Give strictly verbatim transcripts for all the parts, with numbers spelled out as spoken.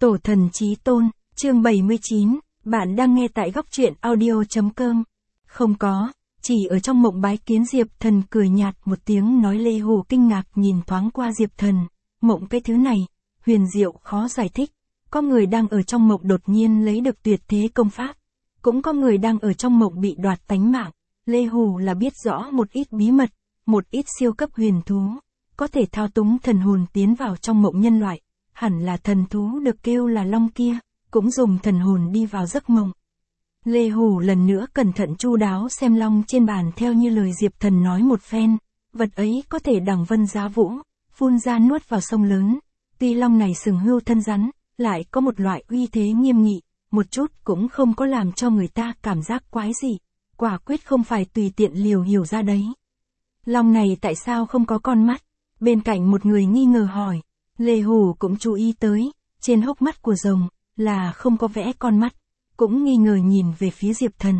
Tổ thần chí tôn, chương bảy mươi chín, bạn đang nghe tại góc truyện audio.com. Không có, chỉ ở trong mộng bái kiến Diệp Thần cười nhạt một tiếng nói. Lê Hù kinh ngạc nhìn thoáng qua Diệp Thần, mộng cái thứ này, huyền diệu khó giải thích. Có người đang ở trong mộng đột nhiên lấy được tuyệt thế công pháp, cũng có người đang ở trong mộng bị đoạt tánh mạng. Lê Hù là biết rõ một ít bí mật, một ít siêu cấp huyền thú, có thể thao túng thần hồn tiến vào trong mộng nhân loại. Hẳn là thần thú được kêu là long kia, cũng dùng thần hồn đi vào giấc mộng. Lê Hù lần nữa cẩn thận chu đáo xem long trên bàn theo như lời Diệp Thần nói một phen, vật ấy có thể đằng vân giá vũ, phun ra nuốt vào sông lớn. Tuy long này sừng hươu thân rắn, lại có một loại uy thế nghiêm nghị, một chút cũng không có làm cho người ta cảm giác quái dị, quả quyết không phải tùy tiện liều hiểu ra đấy. Long này tại sao không có con mắt? Bên cạnh một người nghi ngờ hỏi. Lê Hù cũng chú ý tới, trên hốc mắt của rồng, là không có vẽ con mắt, cũng nghi ngờ nhìn về phía Diệp Thần.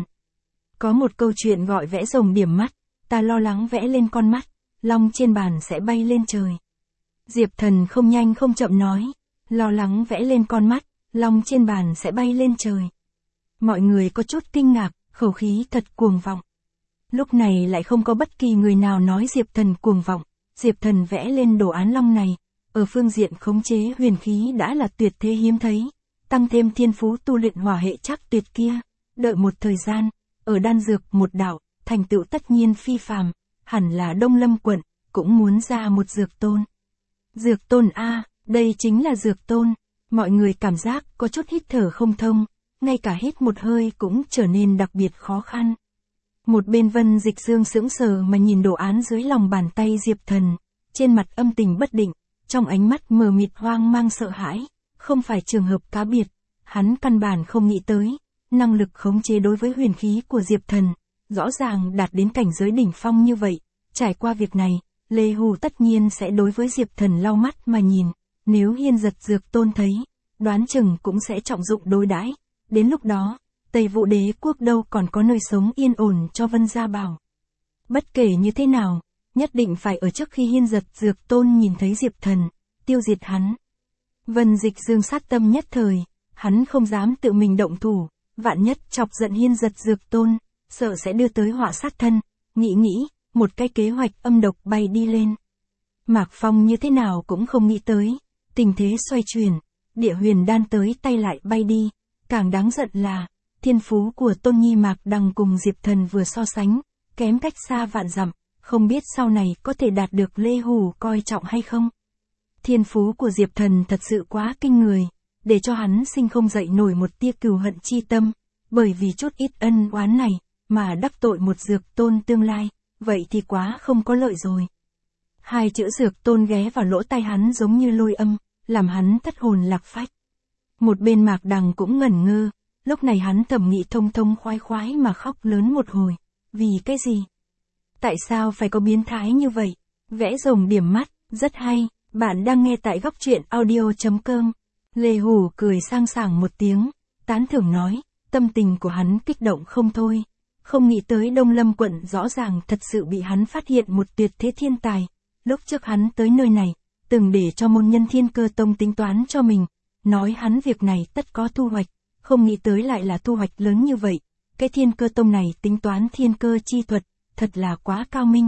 Có một câu chuyện gọi vẽ rồng điểm mắt, ta lo lắng vẽ lên con mắt, long trên bàn sẽ bay lên trời. Diệp Thần không nhanh không chậm nói, lo lắng vẽ lên con mắt, long trên bàn sẽ bay lên trời. Mọi người có chút kinh ngạc, khẩu khí thật cuồng vọng. Lúc này lại không có bất kỳ người nào nói Diệp Thần cuồng vọng. Diệp Thần vẽ lên đồ án long này, ở phương diện khống chế huyền khí đã là tuyệt thế hiếm thấy, tăng thêm thiên phú tu luyện hỏa hệ chắc tuyệt kia, đợi một thời gian, ở đan dược một đạo, thành tựu tất nhiên phi phàm, hẳn là Đông Lâm quận, cũng muốn ra một dược tôn. Dược tôn a, đây chính là dược tôn, mọi người cảm giác có chút hít thở không thông, ngay cả hít một hơi cũng trở nên đặc biệt khó khăn. Một bên Vân Dịch Dương sững sờ mà nhìn đồ án dưới lòng bàn tay Diệp Thần, trên mặt âm tình bất định, trong ánh mắt mờ mịt hoang mang sợ hãi, không phải trường hợp cá biệt, hắn căn bản không nghĩ tới, năng lực khống chế đối với huyền khí của Diệp Thần, rõ ràng đạt đến cảnh giới đỉnh phong như vậy. Trải qua việc này, Lê Hù tất nhiên sẽ đối với Diệp Thần lau mắt mà nhìn, nếu Hiên Giật Dược Tôn thấy, đoán chừng cũng sẽ trọng dụng đối đãi. Đến lúc đó, Tây Vũ Đế quốc đâu còn có nơi sống yên ổn cho Vân Gia Bảo. Bất kể như thế nào, nhất định phải ở trước khi Hiên Giật Dược Tôn nhìn thấy Diệp Thần, tiêu diệt hắn. Vân Dịch Dương sát tâm nhất thời, hắn không dám tự mình động thủ, vạn nhất chọc giận Hiên Giật Dược Tôn, sợ sẽ đưa tới họa sát thân, nghĩ nghĩ, một cái kế hoạch âm độc bay đi lên. Mạc Phong như thế nào cũng không nghĩ tới, tình thế xoay chuyển, địa huyền đan tới tay lại bay đi, càng đáng giận là, thiên phú của Tôn Nhi Mạc Đằng cùng Diệp Thần vừa so sánh, kém cách xa vạn dặm, không biết sau này có thể đạt được Lê Hù coi trọng hay không. Thiên phú của Diệp Thần thật sự quá kinh người, để cho hắn sinh không dậy nổi một tia cừu hận chi tâm, bởi vì chút ít ân oán này, mà đắc tội một dược tôn tương lai, vậy thì quá không có lợi rồi. Hai chữ dược tôn ghé vào lỗ tai hắn giống như lôi âm, làm hắn thất hồn lạc phách. Một bên Mạc Đằng cũng ngẩn ngơ, lúc này hắn thầm nghĩ thông thông khoái khoái mà khóc lớn một hồi, vì cái gì? Tại sao phải có biến thái như vậy? Vẽ rồng điểm mắt, rất hay. Bạn đang nghe tại góc truyện audio.com. Lê Hù cười sang sảng một tiếng, tán thưởng nói, tâm tình của hắn kích động không thôi. Không nghĩ tới Đông Lâm quận rõ ràng thật sự bị hắn phát hiện một tuyệt thế thiên tài. Lúc trước hắn tới nơi này, từng để cho môn nhân Thiên Cơ Tông tính toán cho mình, nói hắn việc này tất có thu hoạch, không nghĩ tới lại là thu hoạch lớn như vậy. Cái Thiên Cơ Tông này tính toán thiên cơ chi thuật, thật là quá cao minh.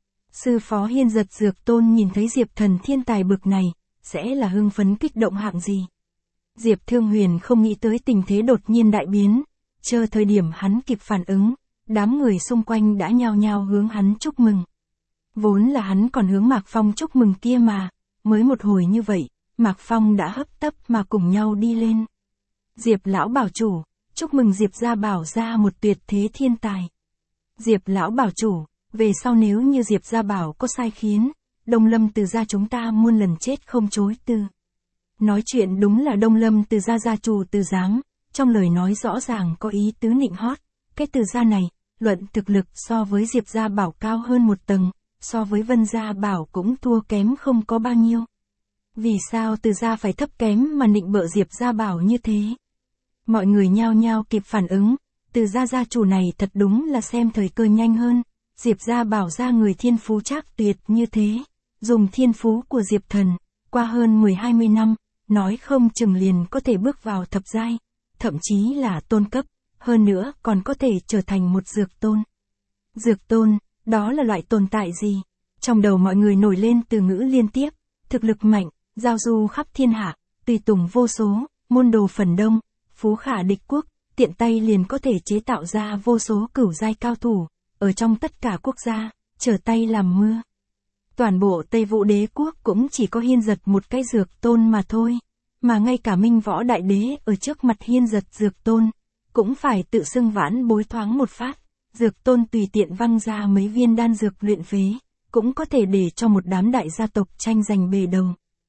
Sư phó Hiên Giật Dược Tôn nhìn thấy Diệp Thần thiên tài bực này, sẽ là hưng phấn kích động hạng gì? Diệp Thương Huyền không nghĩ tới tình thế đột nhiên đại biến, chờ thời điểm hắn kịp phản ứng, đám người xung quanh đã nhao nhao hướng hắn chúc mừng. Vốn là hắn còn hướng Mạc Phong chúc mừng kia mà, mới một hồi như vậy, Mạc Phong đã hấp tấp mà cùng nhau đi lên. Diệp lão bảo chủ, chúc mừng Diệp gia bảo ra một tuyệt thế thiên tài. Diệp lão bảo chủ, về sau nếu như Diệp gia bảo có sai khiến, Đông Lâm Từ gia chúng ta muôn lần chết không chối từ. Nói chuyện đúng là Đông Lâm Từ gia gia chủ Từ Giám, trong lời nói rõ ràng có ý tứ nịnh hót. Cái Từ gia này, luận thực lực so với Diệp gia bảo cao hơn một tầng, so với Vân gia bảo cũng thua kém không có bao nhiêu. Vì sao Từ gia phải thấp kém mà nịnh bợ Diệp gia bảo như thế? Mọi người nhao nhao kịp phản ứng, Từ gia gia chủ này thật đúng là xem thời cơ nhanh hơn. Diệp gia bảo ra người thiên phú trác tuyệt như thế, dùng thiên phú của Diệp Thần, qua hơn mười hai mươi năm, nói không chừng liền có thể bước vào thập giai, thậm chí là tôn cấp, hơn nữa còn có thể trở thành một dược tôn. Dược tôn, đó là loại tồn tại gì? Trong đầu mọi người nổi lên từ ngữ liên tiếp, thực lực mạnh, giao du khắp thiên hạ, tùy tùng vô số, môn đồ phần đông, phú khả địch quốc, tiện tay liền có thể chế tạo ra vô số cửu giai cao thủ, ở trong tất cả quốc gia, trở tay làm mưa. Toàn bộ Tây Vũ đế quốc cũng chỉ có Hiên Giật một cái dược tôn mà thôi, mà ngay cả Minh Võ Đại Đế ở trước mặt Hiên Giật dược tôn, cũng phải tự xưng vãn bối thoáng một phát, dược tôn tùy tiện văng ra mấy viên đan dược luyện phế, cũng có thể để cho một đám đại gia tộc tranh giành bề đầu.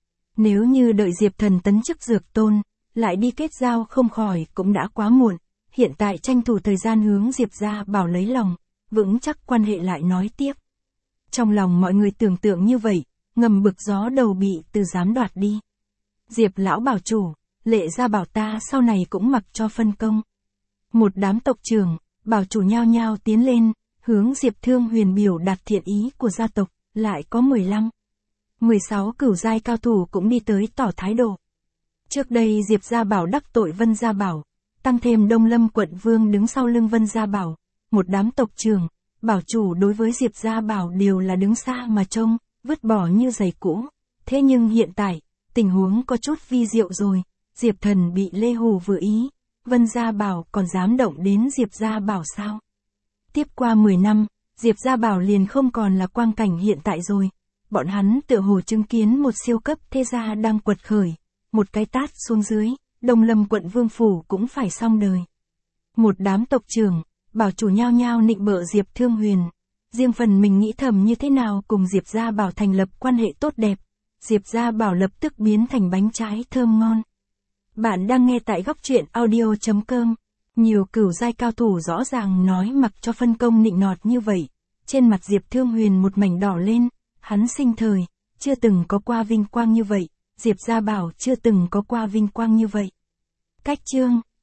Nếu như đợi Diệp Thần tấn chức dược tôn, lại đi kết giao không khỏi cũng đã quá muộn, hiện tại tranh thủ thời gian hướng Diệp gia bảo lấy lòng, vững chắc quan hệ lại nói tiếp. Trong lòng mọi người tưởng tượng như vậy, ngầm bực gió đầu bị từ dám đoạt đi. Diệp lão bảo chủ, Lệ gia bảo ta sau này cũng mặc cho phân công. Một đám tộc trưởng, bảo chủ nhao nhao tiến lên, hướng Diệp Thương Huyền biểu đạt thiện ý của gia tộc, lại có mười lăm, mười sáu cửu giai cao thủ cũng đi tới tỏ thái độ. Trước đây Diệp gia bảo đắc tội Vân gia bảo, tăng thêm Đông Lâm quận vương đứng sau lưng Vân gia bảo, một đám tộc trưởng, bảo chủ đối với Diệp gia bảo đều là đứng xa mà trông, vứt bỏ như giày cũ. Thế nhưng hiện tại, tình huống có chút vi diệu rồi, Diệp Thần bị Lê Hù vừa ý, Vân gia bảo còn dám động đến Diệp gia bảo sao? Tiếp qua mười năm, Diệp gia bảo liền không còn là quang cảnh hiện tại rồi, bọn hắn tựa hồ chứng kiến một siêu cấp thế gia đang quật khởi, một cái tát xuống dưới, Đông Lâm quận vương phủ cũng phải xong đời. Một đám tộc trưởng, bảo chủ nhao nhao nịnh bợ Diệp Thương Huyền, riêng phần mình nghĩ thầm như thế nào cùng Diệp gia bảo thành lập quan hệ tốt đẹp, Diệp gia bảo lập tức biến thành bánh trái thơm ngon. Bạn đang nghe tại góc truyện audio chấm com. Nhiều cửu giai cao thủ rõ ràng nói mặc cho phân công nịnh nọt như vậy, trên mặt Diệp Thương Huyền một mảnh đỏ lên, hắn sinh thời, chưa từng có qua vinh quang như vậy, Diệp gia bảo chưa từng có qua vinh quang như vậy. Cách chương